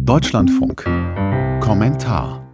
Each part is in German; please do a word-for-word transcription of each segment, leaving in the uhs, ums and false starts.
Deutschlandfunk Kommentar.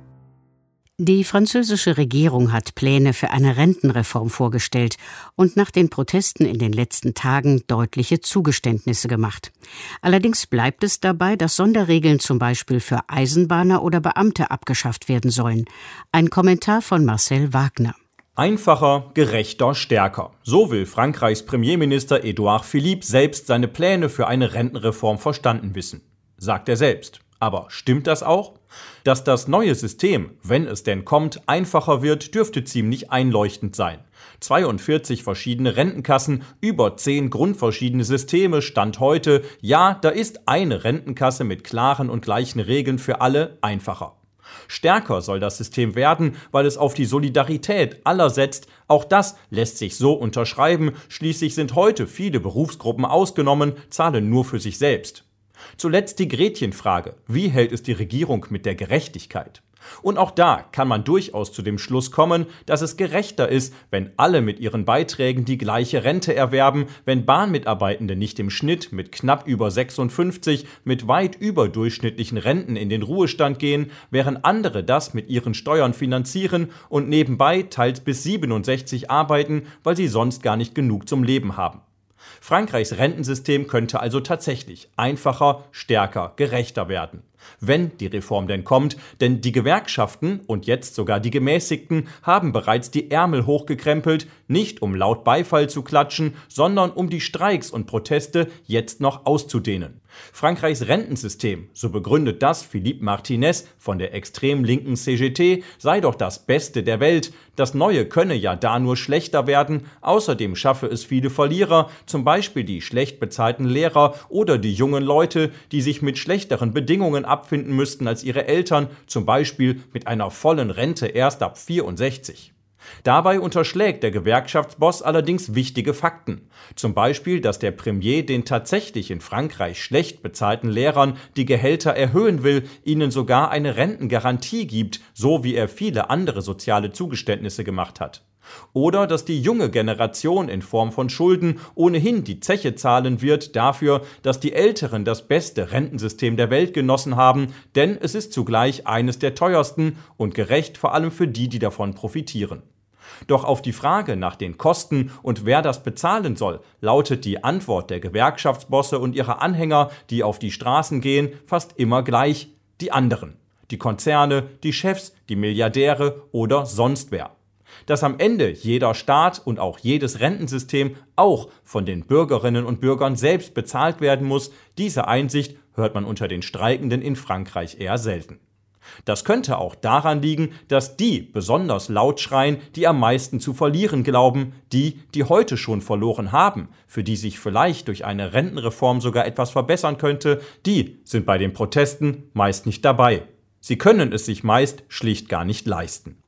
Die französische Regierung hat Pläne für eine Rentenreform vorgestellt und nach den Protesten in den letzten Tagen deutliche Zugeständnisse gemacht. Allerdings bleibt es dabei, dass Sonderregeln zum Beispiel für Eisenbahner oder Beamte abgeschafft werden sollen. Ein Kommentar von Marcel Wagner. Einfacher, gerechter, stärker. So will Frankreichs Premierminister Édouard Philippe selbst seine Pläne für eine Rentenreform verstanden wissen. Sagt er selbst. Aber stimmt das auch? Dass das neue System, wenn es denn kommt, einfacher wird, dürfte ziemlich einleuchtend sein. zweiundvierzig verschiedene Rentenkassen, über zehn grundverschiedene Systeme, Stand heute. Ja, da ist eine Rentenkasse mit klaren und gleichen Regeln für alle einfacher. Stärker soll das System werden, weil es auf die Solidarität aller setzt. Auch das lässt sich so unterschreiben. Schließlich sind heute viele Berufsgruppen ausgenommen, zahlen nur für sich selbst. Zuletzt die Gretchenfrage. Wie hält es die Regierung mit der Gerechtigkeit? Und auch da kann man durchaus zu dem Schluss kommen, dass es gerechter ist, wenn alle mit ihren Beiträgen die gleiche Rente erwerben, wenn Bahnmitarbeitende nicht im Schnitt mit knapp über sechsundfünfzig mit weit überdurchschnittlichen Renten in den Ruhestand gehen, während andere das mit ihren Steuern finanzieren und nebenbei teils bis siebenundsechzig arbeiten, weil sie sonst gar nicht genug zum Leben haben. Frankreichs Rentensystem könnte also tatsächlich einfacher, stärker, gerechter werden. Wenn die Reform denn kommt, denn die Gewerkschaften und jetzt sogar die Gemäßigten haben bereits die Ärmel hochgekrempelt, nicht um laut Beifall zu klatschen, sondern um die Streiks und Proteste jetzt noch auszudehnen. Frankreichs Rentensystem, so begründet das Philippe Martinez von der extrem linken C G T, sei doch das Beste der Welt. Das Neue könne ja da nur schlechter werden. Außerdem schaffe es viele Verlierer, zum Beispiel die schlecht bezahlten Lehrer oder die jungen Leute, die sich mit schlechteren Bedingungen abfinden müssten als ihre Eltern, zum Beispiel mit einer vollen Rente erst ab vierundsechzig. Dabei unterschlägt der Gewerkschaftsboss allerdings wichtige Fakten. Zum Beispiel, dass der Premier den tatsächlich in Frankreich schlecht bezahlten Lehrern die Gehälter erhöhen will, ihnen sogar eine Rentengarantie gibt, so wie er viele andere soziale Zugeständnisse gemacht hat. Oder dass die junge Generation in Form von Schulden ohnehin die Zeche zahlen wird dafür, dass die Älteren das beste Rentensystem der Welt genossen haben, denn es ist zugleich eines der teuersten und gerecht vor allem für die, die davon profitieren. Doch auf die Frage nach den Kosten und wer das bezahlen soll, lautet die Antwort der Gewerkschaftsbosse und ihrer Anhänger, die auf die Straßen gehen, fast immer gleich: die anderen. Die Konzerne, die Chefs, die Milliardäre oder sonst wer. Dass am Ende jeder Staat und auch jedes Rentensystem auch von den Bürgerinnen und Bürgern selbst bezahlt werden muss, diese Einsicht hört man unter den Streikenden in Frankreich eher selten. Das könnte auch daran liegen, dass die besonders laut schreien, die am meisten zu verlieren glauben, die, die heute schon verloren haben, für die sich vielleicht durch eine Rentenreform sogar etwas verbessern könnte, die sind bei den Protesten meist nicht dabei. Sie können es sich meist schlicht gar nicht leisten.